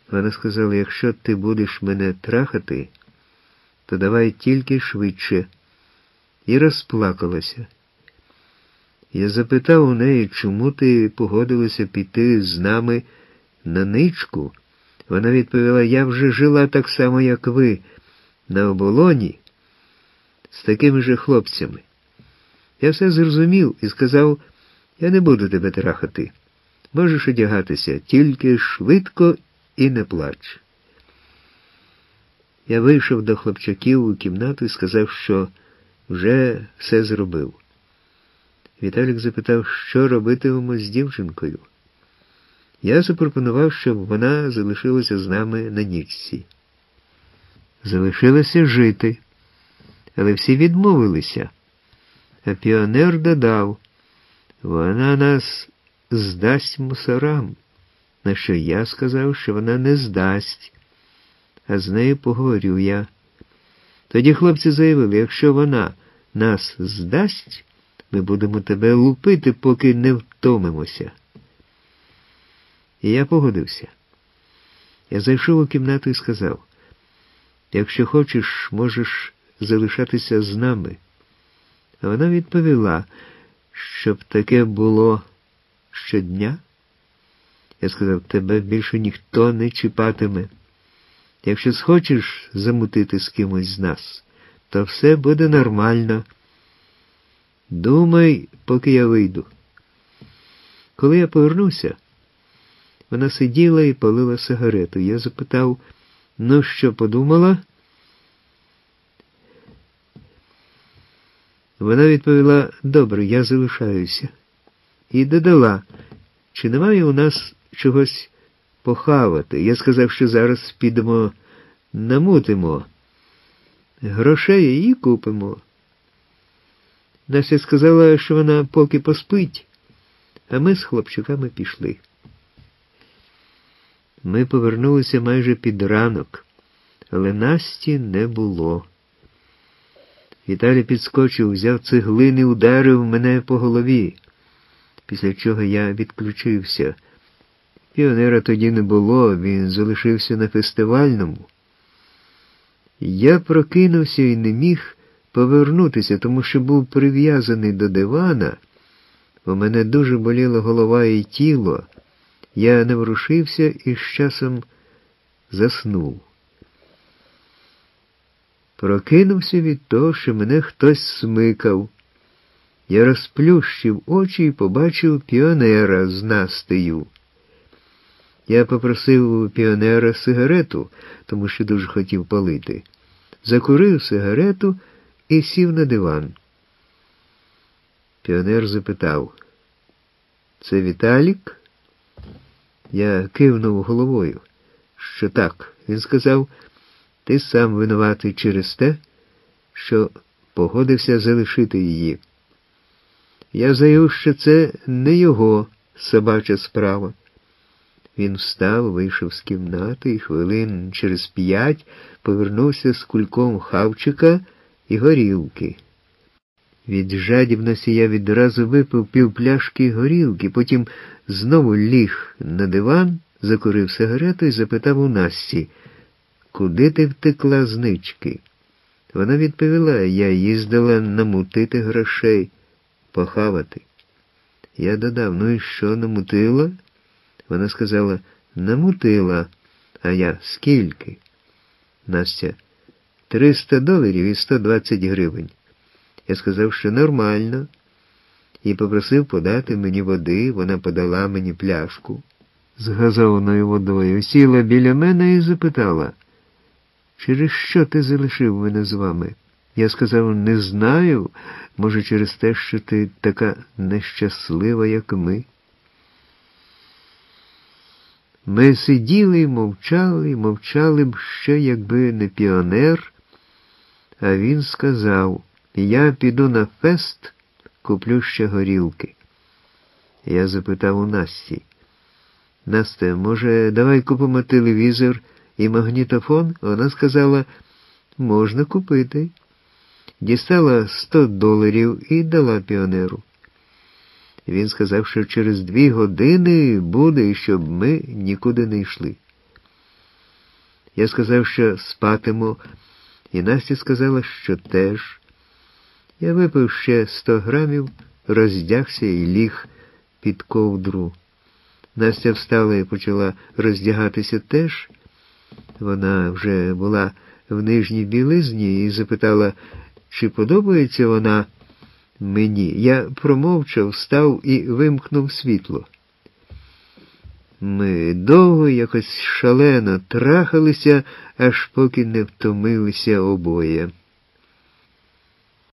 Вона сказала, якщо ти будеш мене трахати, то давай тільки швидше. І розплакалася. Я запитав у неї, чому ти погодилася піти з нами на ничку. Вона відповіла, я вже жила так само, як ви, на оболоні, з такими же хлопцями. Я все зрозумів і сказав, я не буду тебе трахати. Можеш одягатися, тільки швидко і не плач. Я вийшов до хлопчаків у кімнату і сказав, що вже все зробив. Віталік запитав, що робитимемо з дівчинкою. Я запропонував, щоб вона залишилася з нами на нічці. Залишилася жити, але всі відмовилися. А піонер додав, вона нас здасть мусорам, на що я сказав, що вона не здасть, а з нею поговорю я. Тоді хлопці заявили, якщо вона нас здасть, ми будемо тебе лупити, поки не втомимося. І я погодився. Я зайшов у кімнату і сказав, якщо хочеш, можеш залишатися з нами. А вона відповіла, щоб таке було щодня. Я сказав, тебе більше ніхто не чіпатиме. Якщо схочеш замутити з кимось з нас, то все буде нормально. Думай, поки я вийду. Коли я повернувся, вона сиділа і палила сигарету. Я запитав, ну що, подумала? Вона відповіла, добре, я залишаюся. І додала, чи немає у нас чогось похавати? Я сказав, що зараз підемо намутимо. Грошей і купимо. Настя сказала, що вона поки поспить, а ми з хлопчиками пішли. Ми повернулися майже під ранок, але Насті не було. Віталій підскочив, взяв цеглини, ударив мене по голові, після чого я відключився. Піонера тоді не було, він залишився на фестивальному. Я прокинувся і не міг повернутися, тому що був прив'язаний до дивана. У мене дуже боліла голова і тіло. Я не ворушився і з часом заснув. Прокинувся від того, що мене хтось смикав. Я розплющив очі і побачив піонера з Настею. Я попросив у піонера сигарету, тому що дуже хотів палити. Закурив сигарету і сів на диван. Піонер запитав, це Віталік? Я кивнув головою, що так. Він сказав, ти сам винуватий через те, що погодився залишити її. Я заявив, що це не його собача справа. Він встав, вийшов з кімнати і хвилин через 5 повернувся з кульком хавчика і горілки. Від жадібності я відразу випив півпляшки горілки, потім знову ліг на диван, закурив сигарету і запитав у Насті, куди ти втекла з нички? Вона відповіла, я їздила намутити грошей, похавати. Я додав, ну і що, намутила? Вона сказала, намутила. А я, скільки? Настя, $300 і 120 гривень. Я сказав, що нормально, і попросив подати мені води, вона подала мені пляшку з газованою водою, сіла біля мене і запитала, через що ти залишив мене з вами? Я сказав, не знаю, може через те, що ти така нещаслива, як ми. Ми сиділи і мовчали б ще, якби не піонер, а він сказав, я піду на фест, куплю ще горілки. Я запитав у Насті, Настя, може, давай купимо телевізор і магнітофон? Вона сказала, можна купити. Дістала $100 і дала піонеру. Він сказав, що через 2 години буде, і щоб ми нікуди не йшли. Я сказав, що спатиму, і Настя сказала, що теж. Я випив ще 100 грамів, роздягся і ліг під ковдру. Настя встала і почала роздягатися теж. Вона вже була в нижній білизні і запитала, чи подобається вона мені. Я промовчав, встав і вимкнув світло. Ми довго, якось шалено трахалися, аж поки не втомилися обоє.